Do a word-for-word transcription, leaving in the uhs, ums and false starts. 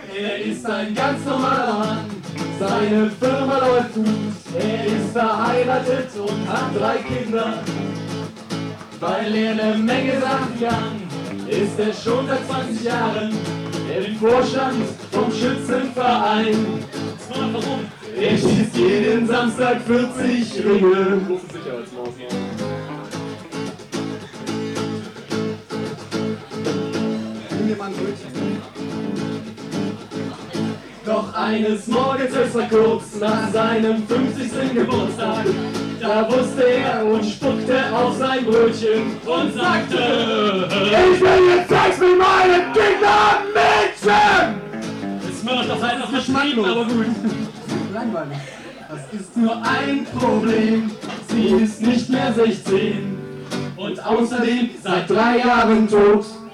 Er ist ein ganz normaler Mann, seine Firma läuft gut. Er ist verheiratet und hat drei Kinder. Weil er eine Menge Sachen kann, ist er schon seit zwanzig Jahren im Vorstand vom Schützenverein. Warum? Er schießt jeden Samstag vierzig Ringe. Doch eines Morgens, es war kurz nach seinem fünfzigsten Geburtstag, da wusste er und spuckte auf sein Brötchen und sagte: Ich will jetzt Sex mit meinen Kindern mixen! Das wird doch einfach verschmecken, aber gut. Langweilig. Das ist nur ein Problem, sie ist nicht mehr sechzehn und außerdem seit drei Jahren tot.